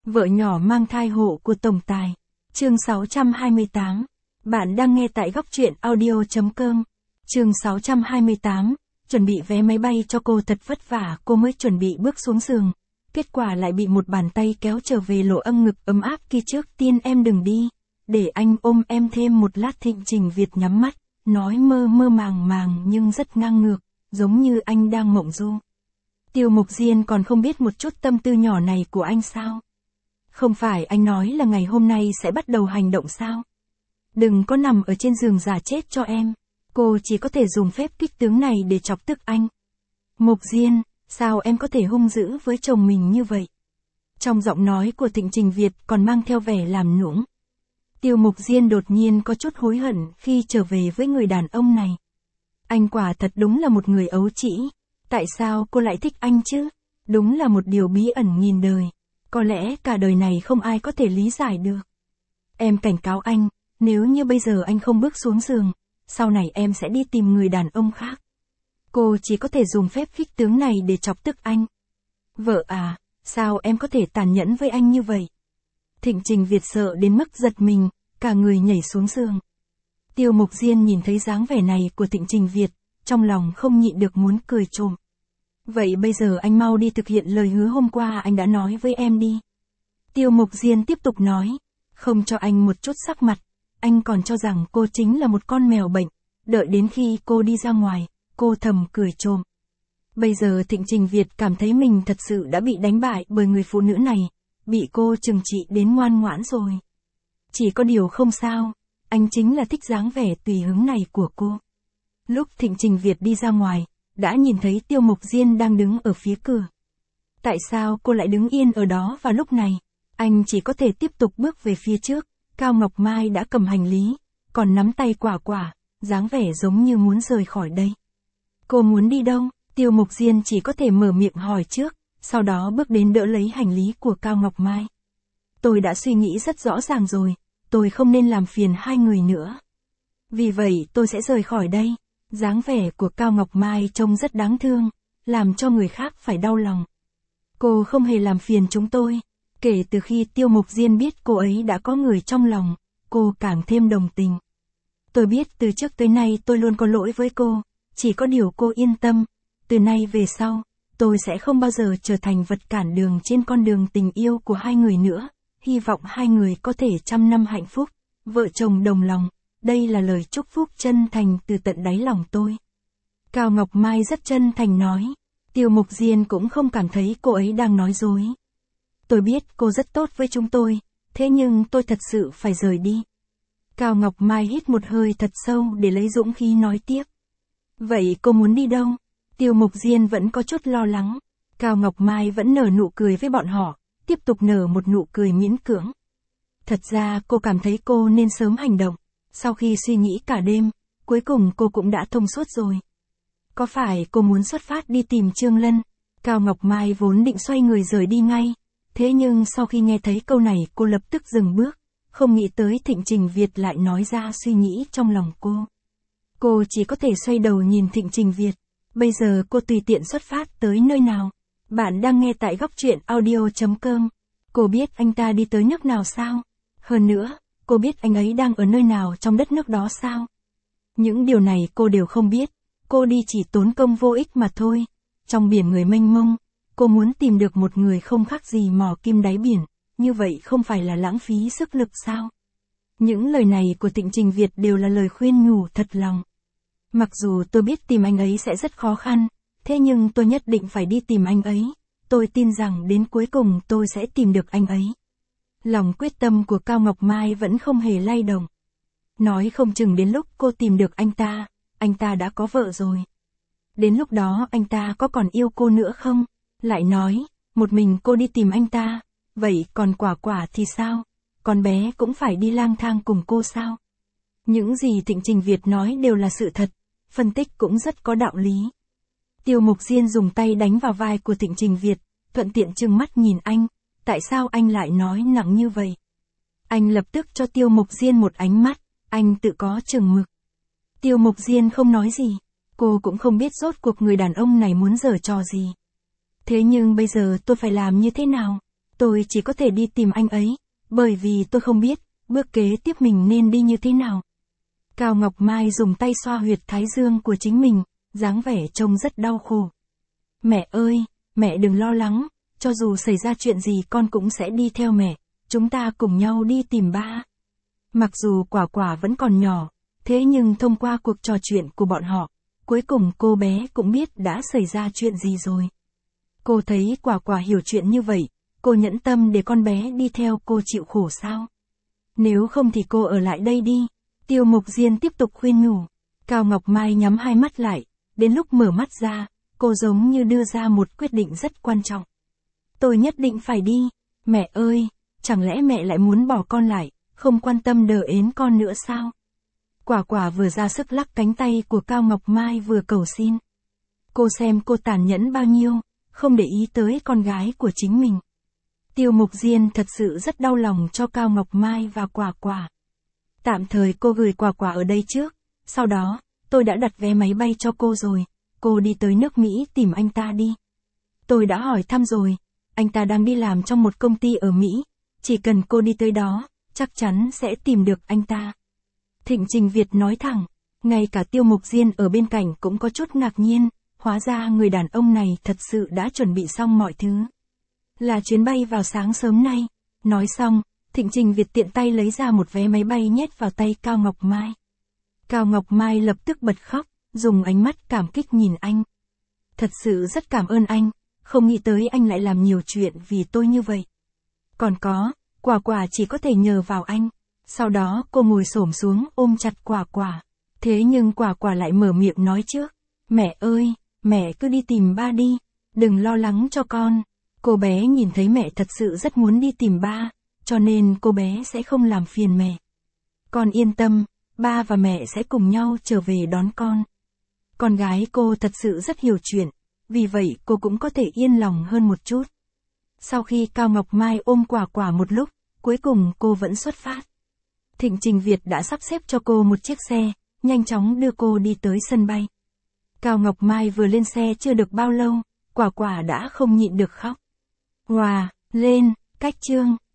Vợ nhỏ mang thai hộ của tổng tài. Chương 628. Bạn đang nghe tại góc truyện audio.com. Chương 628. Chuẩn bị vé máy bay cho cô thật vất vả, cô mới chuẩn bị bước xuống giường. Kết quả lại bị một bàn tay kéo trở về lộ âm ngực ấm áp kia. Trước tiên em đừng đi, để anh ôm em thêm một lát. Thịnh Trình Việt nhắm mắt, nói mơ mơ màng màng nhưng rất ngang ngược, giống như anh đang mộng du. Tiêu Mục Diên còn không biết một chút tâm tư nhỏ này của anh sao? Không phải anh nói là ngày hôm nay sẽ bắt đầu hành động sao? Đừng có nằm ở trên giường giả chết cho em. Cô chỉ có thể dùng phép kích tướng này để chọc tức anh. Mục Diên, sao em có thể hung dữ với chồng mình như vậy? Trong giọng nói của Thịnh Trình Việt còn mang theo vẻ làm nũng. Tiêu Mục Diên đột nhiên có chút hối hận khi trở về với người đàn ông này. Anh quả thật đúng là một người ấu trĩ. Tại sao cô lại thích anh chứ? Đúng là một điều bí ẩn nghìn đời. Có lẽ cả đời này không ai có thể lý giải được. Em cảnh cáo anh, nếu như bây giờ anh không bước xuống giường, sau này em sẽ đi tìm người đàn ông khác. Cô chỉ có thể dùng phép khích tướng này để chọc tức anh. Vợ à, sao em có thể tàn nhẫn với anh như vậy? Thịnh Trình Việt sợ đến mức giật mình, cả người nhảy xuống giường. Tiêu Mục Diên nhìn thấy dáng vẻ này của Thịnh Trình Việt, trong lòng không nhịn được muốn cười trộm. Vậy bây giờ anh mau đi thực hiện lời hứa hôm qua anh đã nói với em đi. Tiêu Mục Diên tiếp tục nói, không cho anh một chút sắc mặt, anh còn cho rằng cô chính là một con mèo bệnh. Đợi đến khi cô đi ra ngoài, cô thầm cười trộm. Bây giờ Thịnh Trình Việt cảm thấy mình thật sự đã bị đánh bại bởi người phụ nữ này, bị cô trừng trị đến ngoan ngoãn rồi. Chỉ có điều không sao, anh chính là thích dáng vẻ tùy hứng này của cô. Lúc Thịnh Trình Việt đi ra ngoài, đã nhìn thấy Tiêu Mục Diên đang đứng ở phía cửa. Tại sao cô lại đứng yên ở đó vào lúc này? Anh chỉ có thể tiếp tục bước về phía trước. Cao Ngọc Mai đã cầm hành lý, còn nắm tay Quả Quả, dáng vẻ giống như muốn rời khỏi đây. Cô muốn đi đâu? Tiêu Mục Diên chỉ có thể mở miệng hỏi trước, sau đó bước đến đỡ lấy hành lý của Cao Ngọc Mai. Tôi đã suy nghĩ rất rõ ràng rồi, tôi không nên làm phiền hai người nữa. Vì vậy tôi sẽ rời khỏi đây. Dáng vẻ của Cao Ngọc Mai trông rất đáng thương, làm cho người khác phải đau lòng. Cô không hề làm phiền chúng tôi. Kể từ khi Tiêu Mục Diên biết cô ấy đã có người trong lòng, cô càng thêm đồng tình. Tôi biết từ trước tới nay tôi luôn có lỗi với cô, chỉ có điều cô yên tâm, từ nay về sau, tôi sẽ không bao giờ trở thành vật cản đường trên con đường tình yêu của hai người nữa, hy vọng hai người có thể trăm năm hạnh phúc, vợ chồng đồng lòng, đây là lời chúc phúc chân thành từ tận đáy lòng tôi. Cao Ngọc Mai rất chân thành nói, Tiêu Mục Diên cũng không cảm thấy cô ấy đang nói dối. Tôi biết cô rất tốt với chúng tôi, thế nhưng tôi thật sự phải rời đi. Cao Ngọc Mai hít một hơi thật sâu để lấy dũng khí nói tiếp. Vậy cô muốn đi đâu? Tiêu Mục Diên vẫn có chút lo lắng. Cao Ngọc Mai vẫn nở nụ cười với bọn họ, tiếp tục nở một nụ cười miễn cưỡng. Thật ra cô cảm thấy cô nên sớm hành động. Sau khi suy nghĩ cả đêm, cuối cùng cô cũng đã thông suốt rồi. Có phải cô muốn xuất phát đi tìm Trương Lân? Cao Ngọc Mai vốn định xoay người rời đi ngay. Thế nhưng sau khi nghe thấy câu này cô lập tức dừng bước, không nghĩ tới Thịnh Trình Việt lại nói ra suy nghĩ trong lòng cô. Cô chỉ có thể xoay đầu nhìn Thịnh Trình Việt. Bây giờ cô tùy tiện xuất phát tới nơi nào? Bạn đang nghe tại góc truyện audio.com. Cô biết anh ta đi tới nước nào sao? Hơn nữa, cô biết anh ấy đang ở nơi nào trong đất nước đó sao? Những điều này cô đều không biết. Cô đi chỉ tốn công vô ích mà thôi. Trong biển người mênh mông, cô muốn tìm được một người không khác gì mò kim đáy biển, như vậy không phải là lãng phí sức lực sao? Những lời này của Thịnh Trình Việt đều là lời khuyên nhủ thật lòng. Mặc dù tôi biết tìm anh ấy sẽ rất khó khăn, thế nhưng tôi nhất định phải đi tìm anh ấy. Tôi tin rằng đến cuối cùng tôi sẽ tìm được anh ấy. Lòng quyết tâm của Cao Ngọc Mai vẫn không hề lay động. Nói không chừng đến lúc cô tìm được anh ta đã có vợ rồi. Đến lúc đó anh ta có còn yêu cô nữa không? Lại nói, một mình cô đi tìm anh ta, vậy còn Quả Quả thì sao? Con bé cũng phải đi lang thang cùng cô sao? Những gì Thịnh Trình Việt nói đều là sự thật, phân tích cũng rất có đạo lý. Tiêu Mục Diên dùng tay đánh vào vai của Thịnh Trình Việt, thuận tiện trừng mắt nhìn anh, tại sao anh lại nói nặng như vậy? Anh lập tức cho Tiêu Mục Diên một ánh mắt, anh tự có chừng mực. Tiêu Mục Diên không nói gì, cô cũng không biết rốt cuộc người đàn ông này muốn giở trò gì. Thế nhưng bây giờ tôi phải làm như thế nào? Tôi chỉ có thể đi tìm anh ấy, bởi vì tôi không biết, bước kế tiếp mình nên đi như thế nào. Cao Ngọc Mai dùng tay xoa huyệt thái dương của chính mình, dáng vẻ trông rất đau khổ. Mẹ ơi, mẹ đừng lo lắng, cho dù xảy ra chuyện gì con cũng sẽ đi theo mẹ, chúng ta cùng nhau đi tìm ba. Mặc dù Quả Quả vẫn còn nhỏ, thế nhưng thông qua cuộc trò chuyện của bọn họ, cuối cùng cô bé cũng biết đã xảy ra chuyện gì rồi. Cô thấy Quả Quả hiểu chuyện như vậy, cô nhẫn tâm để con bé đi theo cô chịu khổ sao? Nếu không thì cô ở lại đây đi. Tiêu Mục Diên tiếp tục khuyên nhủ. Cao Ngọc Mai nhắm hai mắt lại, đến lúc mở mắt ra, cô giống như đưa ra một quyết định rất quan trọng. Tôi nhất định phải đi. Mẹ ơi, chẳng lẽ mẹ lại muốn bỏ con lại, không quan tâm đờ ến con nữa sao? Quả Quả vừa ra sức lắc cánh tay của Cao Ngọc Mai vừa cầu xin. Cô xem cô tàn nhẫn bao nhiêu, không để ý tới con gái của chính mình. Tiêu Mục Diên thật sự rất đau lòng cho Cao Ngọc Mai và Quả Quả. Tạm thời cô gửi Quả Quả ở đây trước, sau đó, tôi đã đặt vé máy bay cho cô rồi, cô đi tới nước Mỹ tìm anh ta đi. Tôi đã hỏi thăm rồi, anh ta đang đi làm trong một công ty ở Mỹ, chỉ cần cô đi tới đó, chắc chắn sẽ tìm được anh ta. Thịnh Trình Việt nói thẳng, ngay cả Tiêu Mục Diên ở bên cạnh cũng có chút ngạc nhiên, hóa ra người đàn ông này thật sự đã chuẩn bị xong mọi thứ. Là chuyến bay vào sáng sớm nay. Nói xong, Thịnh Trình Việt tiện tay lấy ra một vé máy bay nhét vào tay Cao Ngọc Mai. Cao Ngọc Mai lập tức bật khóc, dùng ánh mắt cảm kích nhìn anh. Thật sự rất cảm ơn anh, không nghĩ tới anh lại làm nhiều chuyện vì tôi như vậy. Còn có, Quả Quả chỉ có thể nhờ vào anh. Sau đó cô ngồi xổm xuống ôm chặt Quả Quả. Thế nhưng Quả Quả lại mở miệng nói trước. Mẹ ơi, mẹ cứ đi tìm ba đi, đừng lo lắng cho con. Cô bé nhìn thấy mẹ thật sự rất muốn đi tìm ba, cho nên cô bé sẽ không làm phiền mẹ. Con yên tâm, ba và mẹ sẽ cùng nhau trở về đón con. Con gái cô thật sự rất hiểu chuyện, vì vậy cô cũng có thể yên lòng hơn một chút. Sau khi Cao Ngọc Mai ôm Quả Quả một lúc, cuối cùng cô vẫn xuất phát. Thịnh Trình Việt đã sắp xếp cho cô một chiếc xe, nhanh chóng đưa cô đi tới sân bay. Cao Ngọc Mai vừa lên xe chưa được bao lâu, Quả Quả đã không nhịn được khóc. Wow, lên, cách chương.